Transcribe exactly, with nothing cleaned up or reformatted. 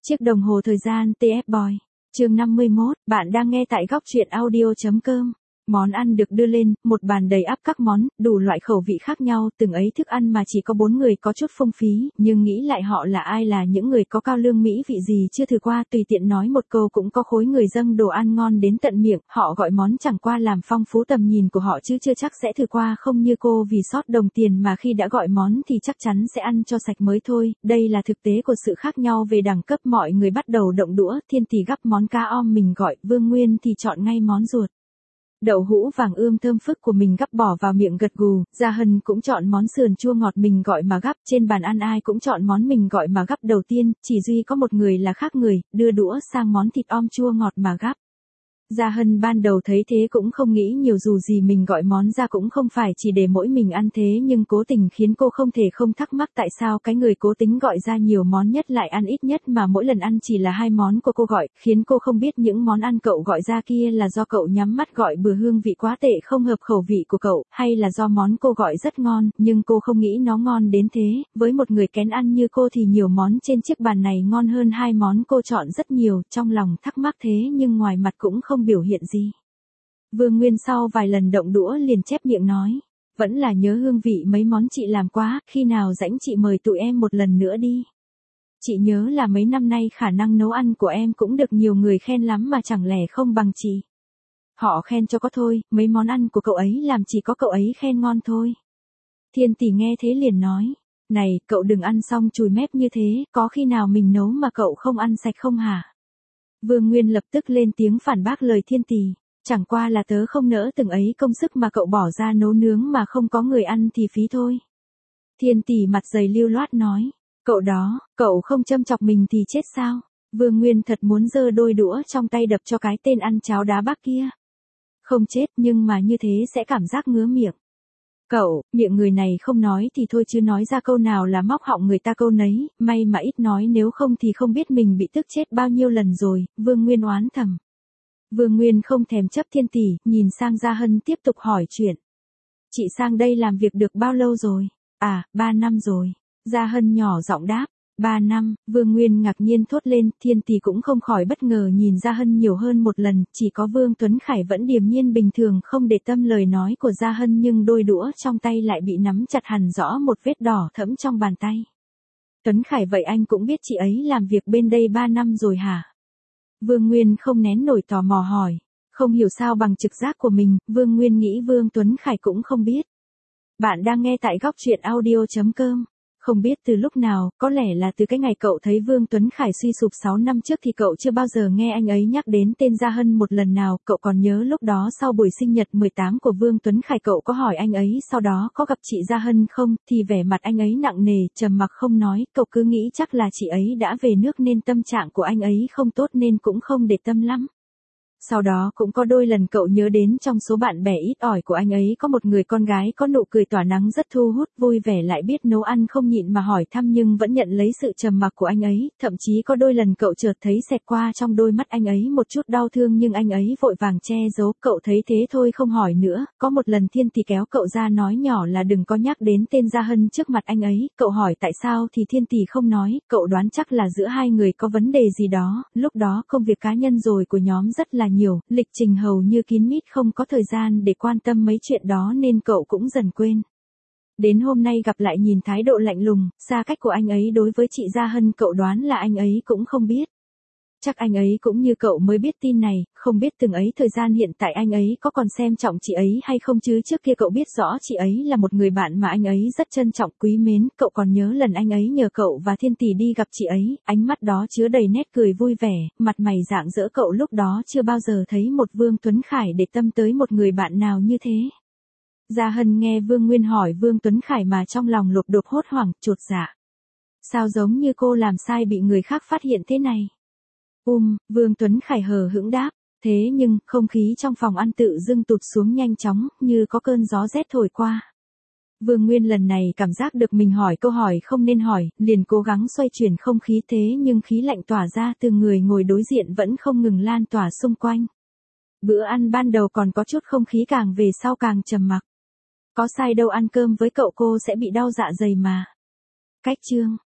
Chiếc đồng hồ thời gian tê ép Boy. Chương năm mươi mốt, bạn đang nghe tại góc truyện audio chấm com. Món ăn được đưa lên, một bàn đầy ắp các món, đủ loại khẩu vị khác nhau, từng ấy thức ăn mà chỉ có bốn người có chút phung phí, nhưng nghĩ lại họ là ai, là những người có cao lương mỹ vị gì chưa thử qua, tùy tiện nói một câu cũng có khối người dâng đồ ăn ngon đến tận miệng, họ gọi món chẳng qua làm phong phú tầm nhìn của họ chứ chưa chắc sẽ thử qua, không như cô vì sót đồng tiền mà khi đã gọi món thì chắc chắn sẽ ăn cho sạch mới thôi, đây là thực tế của sự khác nhau về đẳng cấp. Mọi người bắt đầu động đũa, Thiên Tỷ gắp món cá om mình gọi, Vương Nguyên thì chọn ngay món ruột đậu hũ vàng ươm thơm phức của mình gắp bỏ vào miệng gật gù, Gia Hân cũng chọn món sườn chua ngọt mình gọi mà gắp, trên bàn ăn ai cũng chọn món mình gọi mà gắp đầu tiên, chỉ duy có một người là khác người, đưa đũa sang món thịt om chua ngọt mà gắp. Gia Hân ban đầu thấy thế cũng không nghĩ nhiều, dù gì mình gọi món ra cũng không phải chỉ để mỗi mình ăn thế, nhưng cố tình khiến cô không thể không thắc mắc tại sao cái người cố tính gọi ra nhiều món nhất lại ăn ít nhất, mà mỗi lần ăn chỉ là hai món của cô gọi, khiến cô không biết những món ăn cậu gọi ra kia là do cậu nhắm mắt gọi bừa hương vị quá tệ không hợp khẩu vị của cậu, hay là do món cô gọi rất ngon, nhưng cô không nghĩ nó ngon đến thế, với một người kén ăn như cô thì nhiều món trên chiếc bàn này ngon hơn hai món cô chọn rất nhiều, trong lòng thắc mắc thế nhưng ngoài mặt cũng không không biểu hiện gì. Vương Nguyên sau vài lần động đũa liền chép miệng nói, vẫn là nhớ hương vị mấy món chị làm quá, khi nào rảnh chị mời tụi em một lần nữa đi. Chị nhớ là mấy năm nay khả năng nấu ăn của em cũng được nhiều người khen lắm mà chẳng lẽ không bằng chị. Họ khen cho có thôi, mấy món ăn của cậu ấy làm chỉ có cậu ấy khen ngon thôi. Thiên Tỷ nghe thế liền nói, này, cậu đừng ăn xong chùi mép như thế, có khi nào mình nấu mà cậu không ăn sạch không hả? Vương Nguyên lập tức lên tiếng phản bác lời Thiên Tỷ, chẳng qua là tớ không nỡ từng ấy công sức mà cậu bỏ ra nấu nướng mà không có người ăn thì phí thôi. Thiên Tỷ mặt dày lưu loát nói, cậu đó, cậu không châm chọc mình thì chết sao? Vương Nguyên thật muốn giơ đôi đũa trong tay đập cho cái tên ăn cháo đá bác kia. Không chết nhưng mà như thế sẽ cảm giác ngứa miệng. Cậu, miệng người này không nói thì thôi chứ nói ra câu nào là móc họng người ta câu nấy, may mà ít nói nếu không thì không biết mình bị tức chết bao nhiêu lần rồi, Vương Nguyên oán thầm. Vương Nguyên không thèm chấp Thiên Tỷ, nhìn sang Gia Hân tiếp tục hỏi chuyện. Chị sang đây làm việc được bao lâu rồi? À, ba năm rồi. Gia Hân nhỏ giọng đáp. Ba năm, Vương Nguyên ngạc nhiên thốt lên, Thiên Tỷ cũng không khỏi bất ngờ nhìn Gia Hân nhiều hơn một lần, chỉ có Vương Tuấn Khải vẫn điềm nhiên bình thường không để tâm lời nói của Gia Hân nhưng đôi đũa trong tay lại bị nắm chặt hẳn rõ một vết đỏ thẫm trong bàn tay. Tuấn Khải vậy anh cũng biết chị ấy làm việc bên đây ba năm rồi hả? Vương Nguyên không nén nổi tò mò hỏi, không hiểu sao bằng trực giác của mình, Vương Nguyên nghĩ Vương Tuấn Khải cũng không biết. Bạn đang nghe tại góc truyện audio chấm com. Không biết từ lúc nào, có lẽ là từ cái ngày cậu thấy Vương Tuấn Khải suy sụp sáu năm trước thì cậu chưa bao giờ nghe anh ấy nhắc đến tên Gia Hân một lần nào, cậu còn nhớ lúc đó sau buổi sinh nhật mười tám của Vương Tuấn Khải cậu có hỏi anh ấy sau đó có gặp chị Gia Hân không, thì vẻ mặt anh ấy nặng nề, trầm mặc không nói, cậu cứ nghĩ chắc là chị ấy đã về nước nên tâm trạng của anh ấy không tốt nên cũng không để tâm lắm. Sau đó cũng có đôi lần cậu nhớ đến trong số bạn bè ít ỏi của anh ấy có một người con gái có nụ cười tỏa nắng rất thu hút, vui vẻ lại biết nấu ăn không nhịn mà hỏi thăm nhưng vẫn nhận lấy sự trầm mặc của anh ấy, thậm chí có đôi lần cậu chợt thấy xẹt qua trong đôi mắt anh ấy một chút đau thương nhưng anh ấy vội vàng che giấu, cậu thấy thế thôi không hỏi nữa, có một lần Thiên Tỷ kéo cậu ra nói nhỏ là đừng có nhắc đến tên Gia Hân trước mặt anh ấy, cậu hỏi tại sao thì Thiên Tỷ không nói, cậu đoán chắc là giữa hai người có vấn đề gì đó, lúc đó công việc cá nhân rồi của nhóm rất là nhiều, lịch trình hầu như kín mít không có thời gian để quan tâm mấy chuyện đó nên cậu cũng dần quên. Đến hôm nay gặp lại nhìn thái độ lạnh lùng, xa cách của anh ấy đối với chị Gia Hân cậu đoán là anh ấy cũng không biết. Chắc anh ấy cũng như cậu mới biết tin này, không biết từng ấy thời gian hiện tại anh ấy có còn xem trọng chị ấy hay không chứ trước kia cậu biết rõ chị ấy là một người bạn mà anh ấy rất trân trọng quý mến, cậu còn nhớ lần anh ấy nhờ cậu và Thiên Tỷ đi gặp chị ấy, ánh mắt đó chứa đầy nét cười vui vẻ, mặt mày rạng rỡ cậu lúc đó chưa bao giờ thấy một Vương Tuấn Khải để tâm tới một người bạn nào như thế. Gia Hân nghe Vương Nguyên hỏi Vương Tuấn Khải mà trong lòng lục đục hốt hoảng, chột dạ. Sao giống như cô làm sai bị người khác phát hiện thế này? Um, Vương Tuấn Khải hờ hững đáp, thế nhưng, không khí trong phòng ăn tự dưng tụt xuống nhanh chóng, như có cơn gió rét thổi qua. Vương Nguyên lần này cảm giác được mình hỏi câu hỏi không nên hỏi, liền cố gắng xoay chuyển không khí thế nhưng khí lạnh tỏa ra từ người ngồi đối diện vẫn không ngừng lan tỏa xung quanh. Bữa ăn ban đầu còn có chút không khí càng về sau càng trầm mặc. Có sai đâu ăn cơm với cậu cô sẽ bị đau dạ dày mà. Cách chương.